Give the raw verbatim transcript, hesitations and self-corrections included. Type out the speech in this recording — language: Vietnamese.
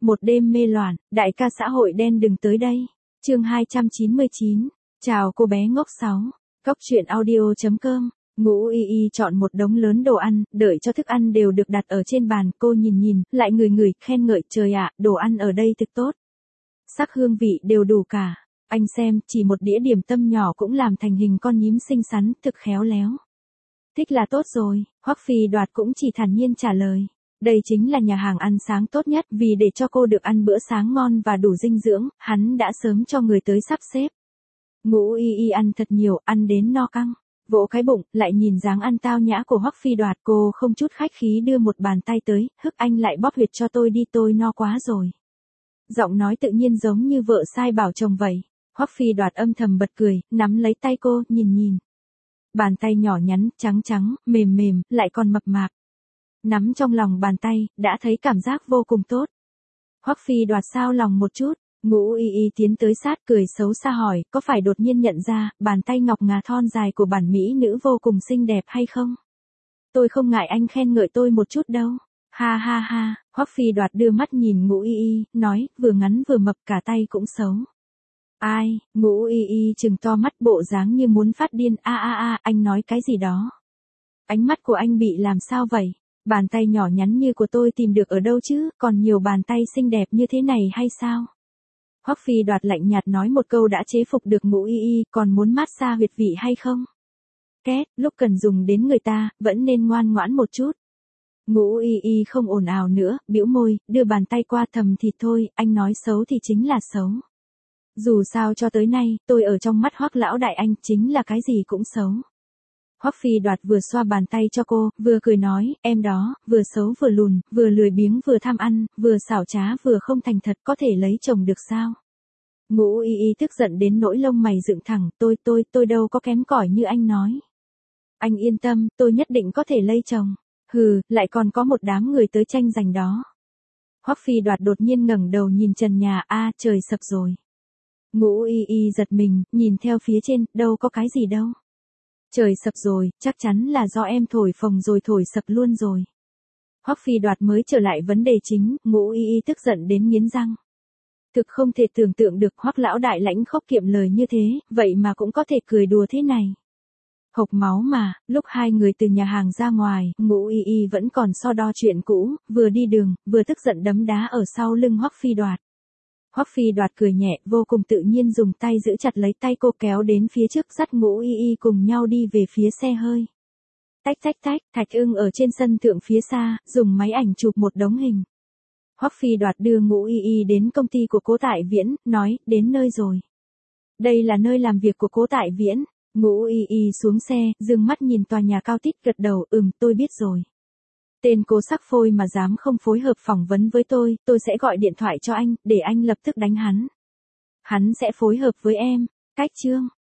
một đêm mê loạn, đại ca xã hội đen đừng tới đây. Chương hai trăm chín mươi chín. Chào cô bé ngốc sáu. Cốc truyện audio chấm com. Ngũ Y Y chọn một đống lớn đồ ăn, đợi cho thức ăn đều được đặt ở trên bàn, cô nhìn nhìn, lại ngửi ngửi, khen ngợi, trời ạ, đồ ăn ở đây thực tốt. Sắc hương vị đều đủ cả. Anh xem, chỉ một đĩa điểm tâm nhỏ cũng làm thành hình con nhím xinh xắn, thực khéo léo. Thích là tốt rồi, Hoắc Phi Đoạt cũng chỉ thản nhiên trả lời. Đây chính là nhà hàng ăn sáng tốt nhất, vì để cho cô được ăn bữa sáng ngon và đủ dinh dưỡng, hắn đã sớm cho người tới sắp xếp. Ngũ Y Y ăn thật nhiều, ăn đến no căng. Vỗ cái bụng, lại nhìn dáng ăn tao nhã của Hoắc Phi Đoạt, cô không chút khách khí đưa một bàn tay tới, hức anh lại bóp huyệt cho tôi đi, tôi no quá rồi. Giọng nói tự nhiên giống như vợ sai bảo chồng vậy. Hoắc Phi Đoạt âm thầm bật cười, nắm lấy tay cô, nhìn nhìn. Bàn tay nhỏ nhắn, trắng trắng, mềm mềm, lại còn mập mạp. Nắm trong lòng bàn tay, đã thấy cảm giác vô cùng tốt. Hoắc Phi Đoạt sao lòng một chút, Ngũ Y Y tiến tới sát cười xấu xa hỏi, có phải đột nhiên nhận ra, bàn tay ngọc ngà thon dài của bản mỹ nữ vô cùng xinh đẹp hay không? Tôi không ngại anh khen ngợi tôi một chút đâu. Ha ha ha, Hoắc Phi Đoạt đưa mắt nhìn Ngũ Y Y, nói, vừa ngắn vừa mập cả tay cũng xấu. Ai, Ngũ Y Y trừng to mắt bộ dáng như muốn phát điên, a a a, anh nói cái gì đó? Ánh mắt của anh bị làm sao vậy? Bàn tay nhỏ nhắn như của tôi tìm được ở đâu chứ, còn nhiều bàn tay xinh đẹp như thế này hay sao? Hoắc Phi Đoạt lạnh nhạt nói một câu đã chế phục được Ngũ Y Y, còn muốn mát xa huyệt vị hay không? Két, lúc cần dùng đến người ta, vẫn nên ngoan ngoãn một chút. Ngũ Y Y không ồn ào nữa, bĩu môi, đưa bàn tay qua thầm thì thôi, anh nói xấu thì chính là xấu. Dù sao cho tới nay, tôi ở trong mắt Hoắc lão đại anh chính là cái gì cũng xấu. Hoắc Phi Đoạt vừa xoa bàn tay cho cô, vừa cười nói, em đó, vừa xấu vừa lùn, vừa lười biếng vừa tham ăn, vừa xảo trá vừa không thành thật, có thể lấy chồng được sao? Ngũ Y Y tức giận đến nỗi lông mày dựng thẳng, tôi tôi tôi đâu có kém cỏi như anh nói. Anh yên tâm, tôi nhất định có thể lây chồng. Hừ, lại còn có một đám người tới tranh giành đó. Hoắc Phi Đoạt đột nhiên ngẩng đầu nhìn trần nhà, a trời sập rồi. Ngũ Y Y giật mình, nhìn theo phía trên, đâu có cái gì đâu. Trời sập rồi, chắc chắn là do em thổi phồng rồi thổi sập luôn rồi. Hoắc Phi Đoạt mới trở lại vấn đề chính, Ngũ Y Y tức giận đến nghiến răng. Thực không thể tưởng tượng được Hoắc lão đại lãnh khốc kiệm lời như thế, vậy mà cũng có thể cười đùa thế này. Hộc máu mà, lúc hai người từ nhà hàng ra ngoài, Ngũ Y Y vẫn còn so đo chuyện cũ, vừa đi đường, vừa tức giận đấm đá ở sau lưng Hoắc Phi Đoạt. Hoắc Phi Đoạt cười nhẹ, vô cùng tự nhiên dùng tay giữ chặt lấy tay cô kéo đến phía trước dắt Ngũ Y Y cùng nhau đi về phía xe hơi. Tách tách tách, Thạch Ưng ở trên sân thượng phía xa, dùng máy ảnh chụp một đống hình. Hoắc Phi Đoạt đưa Ngũ Y Y đến công ty của Cố Tại Viễn, nói, đến nơi rồi. Đây là nơi làm việc của Cố Tại Viễn. Ngũ Y Y xuống xe, dừng mắt nhìn tòa nhà cao tít gật đầu, ừm, tôi biết rồi. Tên Cố Sắc Phôi mà dám không phối hợp phỏng vấn với tôi, tôi sẽ gọi điện thoại cho anh, để anh lập tức đánh hắn. Hắn sẽ phối hợp với em. Cách chương.